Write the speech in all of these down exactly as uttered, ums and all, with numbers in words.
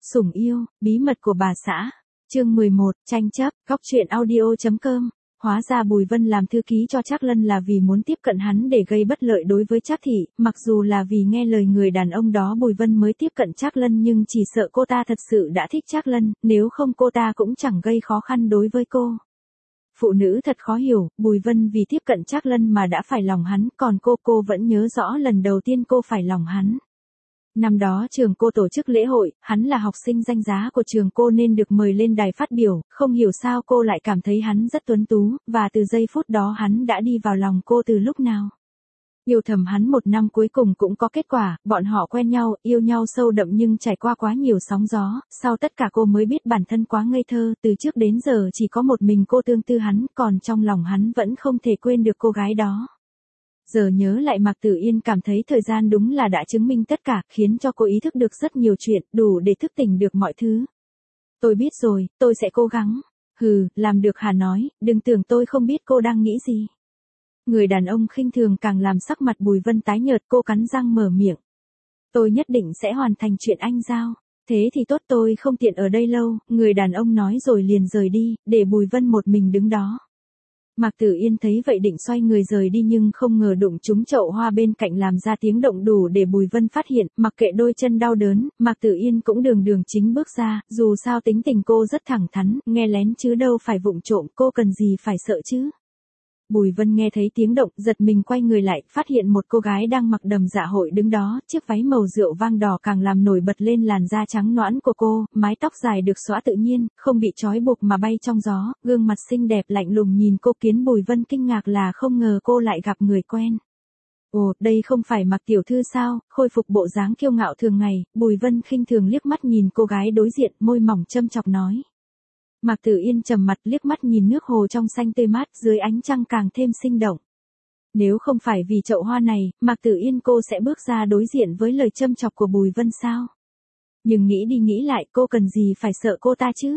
Sủng yêu, bí mật của bà xã. Chương mười một, tranh chấp, góc truyện audio.com. Hóa ra Bùi Vân làm thư ký cho Trác Lân là vì muốn tiếp cận hắn để gây bất lợi đối với Trác Thị, mặc dù là vì nghe lời người đàn ông đó Bùi Vân mới tiếp cận Trác Lân nhưng chỉ sợ cô ta thật sự đã thích Trác Lân, nếu không cô ta cũng chẳng gây khó khăn đối với cô. Phụ nữ thật khó hiểu, Bùi Vân vì tiếp cận Trác Lân mà đã phải lòng hắn, còn cô cô vẫn nhớ rõ lần đầu tiên cô phải lòng hắn. Năm đó trường cô tổ chức lễ hội, hắn là học sinh danh giá của trường cô nên được mời lên đài phát biểu, không hiểu sao cô lại cảm thấy hắn rất tuấn tú, và từ giây phút đó hắn đã đi vào lòng cô từ lúc nào. Yêu thầm hắn một năm cuối cùng cũng có kết quả, bọn họ quen nhau, yêu nhau sâu đậm nhưng trải qua quá nhiều sóng gió, sau tất cả cô mới biết bản thân quá ngây thơ, từ trước đến giờ chỉ có một mình cô tương tư hắn, còn trong lòng hắn vẫn không thể quên được cô gái đó. Giờ nhớ lại Mạc Tử Yên cảm thấy thời gian đúng là đã chứng minh tất cả, khiến cho cô ý thức được rất nhiều chuyện, đủ để thức tỉnh được mọi thứ. Tôi biết rồi, tôi sẽ cố gắng. Hừ, làm được hả nói, đừng tưởng tôi không biết cô đang nghĩ gì. Người đàn ông khinh thường càng làm sắc mặt Bùi Vân tái nhợt, cô cắn răng mở miệng. Tôi nhất định sẽ hoàn thành chuyện anh giao. Thế thì tốt, tôi không tiện ở đây lâu, người đàn ông nói rồi liền rời đi, để Bùi Vân một mình đứng đó. Mạc Tử Yên thấy vậy định xoay người rời đi nhưng không ngờ đụng trúng chậu hoa bên cạnh làm ra tiếng động đủ để Bùi Vân phát hiện, mặc kệ đôi chân đau đớn, Mạc Tử Yên cũng đường đường chính bước ra, dù sao tính tình cô rất thẳng thắn, nghe lén chứ đâu phải vụng trộm, cô cần gì phải sợ chứ. Bùi Vân nghe thấy tiếng động, giật mình quay người lại, phát hiện một cô gái đang mặc đầm dạ hội đứng đó, chiếc váy màu rượu vang đỏ càng làm nổi bật lên làn da trắng nõn của cô, mái tóc dài được xõa tự nhiên, không bị trói buộc mà bay trong gió, gương mặt xinh đẹp lạnh lùng nhìn cô khiến Bùi Vân kinh ngạc là không ngờ cô lại gặp người quen. Ồ, đây không phải Mạc tiểu thư sao, khôi phục bộ dáng kiêu ngạo thường ngày, Bùi Vân khinh thường liếc mắt nhìn cô gái đối diện, môi mỏng châm chọc nói. Mạc Tử Yên trầm mặt liếc mắt nhìn nước hồ trong xanh tươi mát dưới ánh trăng càng thêm sinh động. Nếu không phải vì chậu hoa này, Mạc Tử Yên cô sẽ bước ra đối diện với lời châm chọc của Bùi Vân sao? Nhưng nghĩ đi nghĩ lại cô cần gì phải sợ cô ta chứ?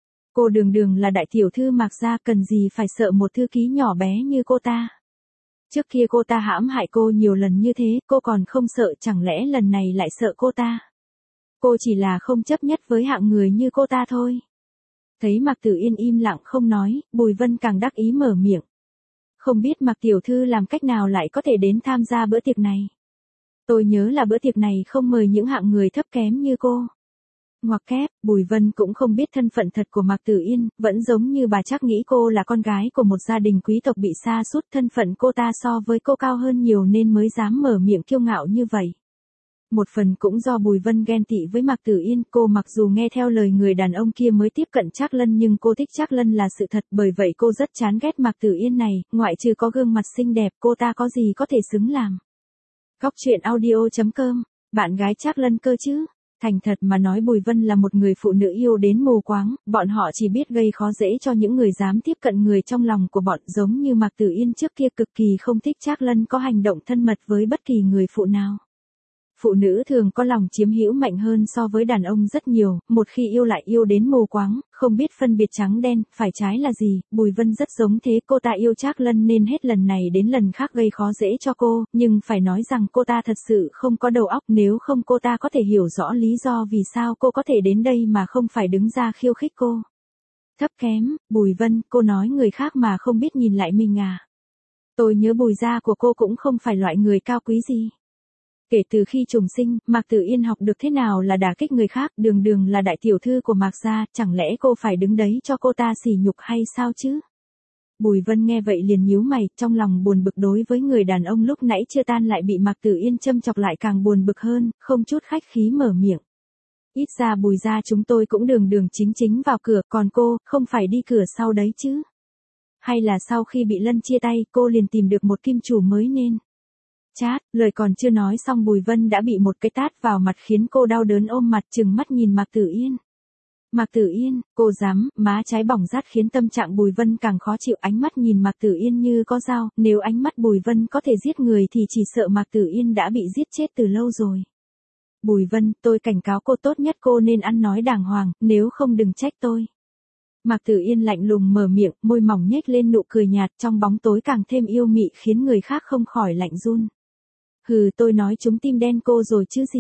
Cô đường đường là đại tiểu thư Mạc gia, cần gì phải sợ một thư ký nhỏ bé như cô ta? Trước kia cô ta hãm hại cô nhiều lần như thế, cô còn không sợ, chẳng lẽ lần này lại sợ cô ta? Cô chỉ là không chấp nhất với hạng người như cô ta thôi. Thấy Mạc Tử Yên im lặng không nói, Bùi Vân càng đắc ý mở miệng. Không biết Mạc tiểu thư làm cách nào lại có thể đến tham gia bữa tiệc này. Tôi nhớ là bữa tiệc này không mời những hạng người thấp kém như cô. Ngoặc kép, Bùi Vân cũng không biết thân phận thật của Mạc Tử Yên, vẫn giống như bà chắc nghĩ cô là con gái của một gia đình quý tộc bị sa sút, thân phận cô ta so với cô cao hơn nhiều nên mới dám mở miệng kiêu ngạo như vậy. Một phần cũng do Bùi Vân ghen tị với Mạc Tử Yên, cô mặc dù nghe theo lời người đàn ông kia mới tiếp cận Trác Lân nhưng cô thích Trác Lân là sự thật, bởi vậy cô rất chán ghét Mạc Tử Yên này, ngoại trừ có gương mặt xinh đẹp cô ta có gì có thể xứng làm. Góc truyện audio.com, bạn gái Trác Lân cơ chứ? Thành thật mà nói Bùi Vân là một người phụ nữ yêu đến mù quáng, bọn họ chỉ biết gây khó dễ cho những người dám tiếp cận người trong lòng của bọn, giống như Mạc Tử Yên trước kia cực kỳ không thích Trác Lân có hành động thân mật với bất kỳ người phụ nào. Phụ nữ thường có lòng chiếm hữu mạnh hơn so với đàn ông rất nhiều, một khi yêu lại yêu đến mù quáng, không biết phân biệt trắng đen, phải trái là gì, Bùi Vân rất giống thế, cô ta yêu Trác Lân nên hết lần này đến lần khác gây khó dễ cho cô, nhưng phải nói rằng cô ta thật sự không có đầu óc, nếu không cô ta có thể hiểu rõ lý do vì sao cô có thể đến đây mà không phải đứng ra khiêu khích cô. Thấp kém, Bùi Vân, cô nói người khác mà không biết nhìn lại mình à. Tôi nhớ Bùi gia của cô cũng không phải loại người cao quý gì. Kể từ khi trùng sinh, Mạc Tử Yên học được thế nào là đả kích người khác, đường đường là đại tiểu thư của Mạc gia, chẳng lẽ cô phải đứng đấy cho cô ta sỉ nhục hay sao chứ? Bùi Vân nghe vậy liền nhíu mày, trong lòng buồn bực đối với người đàn ông lúc nãy chưa tan lại bị Mạc Tử Yên châm chọc lại càng buồn bực hơn, không chút khách khí mở miệng. Ít ra Bùi gia chúng tôi cũng đường đường chính chính vào cửa, còn cô, không phải đi cửa sau đấy chứ? Hay là sau khi bị Lân chia tay, cô liền tìm được một kim chủ mới nên? Chát, lời còn chưa nói xong Bùi Vân đã bị một cái tát vào mặt khiến cô đau đớn ôm mặt trừng mắt nhìn Mạc Tử Yên. Mạc Tử Yên, cô dám, má trái bỏng rát khiến tâm trạng Bùi Vân càng khó chịu, ánh mắt nhìn Mạc Tử Yên như có dao, nếu ánh mắt Bùi Vân có thể giết người thì chỉ sợ Mạc Tử Yên đã bị giết chết từ lâu rồi. Bùi Vân, tôi cảnh cáo cô tốt nhất cô nên ăn nói đàng hoàng, nếu không đừng trách tôi. Mạc Tử Yên lạnh lùng mở miệng, môi mỏng nhếch lên nụ cười nhạt, trong bóng tối càng thêm yêu mị khiến người khác không khỏi lạnh run. Hừ, tôi nói trúng tim đen cô rồi chứ gì.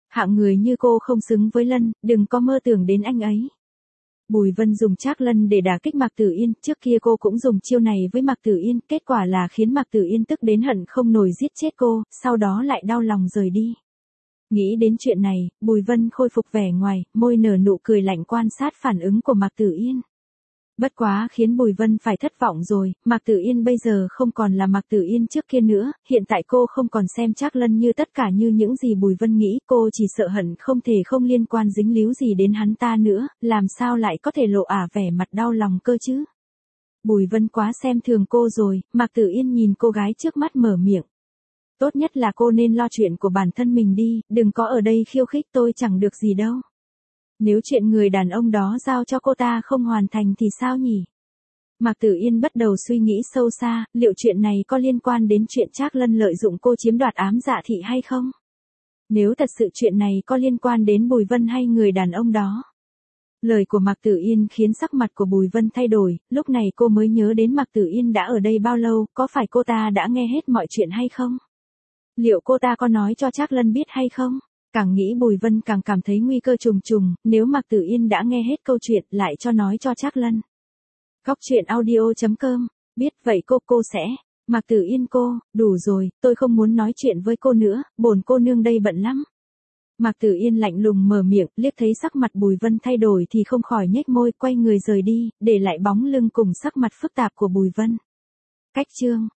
Hạng người như cô không xứng với Lân, đừng có mơ tưởng đến anh ấy. Bùi Vân dùng Trác Lân để đả kích Mạc Tử Yên, trước kia cô cũng dùng chiêu này với Mạc Tử Yên, kết quả là khiến Mạc Tử Yên tức đến hận không nổi giết chết cô, sau đó lại đau lòng rời đi. Nghĩ đến chuyện này, Bùi Vân khôi phục vẻ ngoài, môi nở nụ cười lạnh quan sát phản ứng của Mạc Tử Yên. Bất quá khiến Bùi Vân phải thất vọng rồi, Mạc Tử Yên bây giờ không còn là Mạc Tử Yên trước kia nữa, hiện tại cô không còn xem Trác Lân như tất cả như những gì Bùi Vân nghĩ, cô chỉ sợ hận không thể không liên quan dính líu gì đến hắn ta nữa, làm sao lại có thể lộ ả vẻ mặt đau lòng cơ chứ. Bùi Vân quá xem thường cô rồi, Mạc Tử Yên nhìn cô gái trước mắt mở miệng. Tốt nhất là cô nên lo chuyện của bản thân mình đi, đừng có ở đây khiêu khích tôi chẳng được gì đâu. Nếu chuyện người đàn ông đó giao cho cô ta không hoàn thành thì sao nhỉ? Mạc Tử Yên bắt đầu suy nghĩ sâu xa, liệu chuyện này có liên quan đến chuyện Trác Lân lợi dụng cô chiếm đoạt ám dạ thị hay không? Nếu thật sự chuyện này có liên quan đến Bùi Vân hay người đàn ông đó? Lời của Mạc Tử Yên khiến sắc mặt của Bùi Vân thay đổi, lúc này cô mới nhớ đến Mạc Tử Yên đã ở đây bao lâu, có phải cô ta đã nghe hết mọi chuyện hay không? Liệu cô ta có nói cho Trác Lân biết hay không? Càng nghĩ Bùi Vân càng cảm thấy nguy cơ trùng trùng, nếu Mạc Tử Yên đã nghe hết câu chuyện lại cho nói cho Trác Lân. Góc truyện audio chấm com, biết vậy cô cô sẽ, Mạc Tử Yên cô, đủ rồi, tôi không muốn nói chuyện với cô nữa, bổn cô nương đây bận lắm. Mạc Tử Yên lạnh lùng mở miệng, liếc thấy sắc mặt Bùi Vân thay đổi thì không khỏi nhếch môi quay người rời đi, để lại bóng lưng cùng sắc mặt phức tạp của Bùi Vân. Cách chương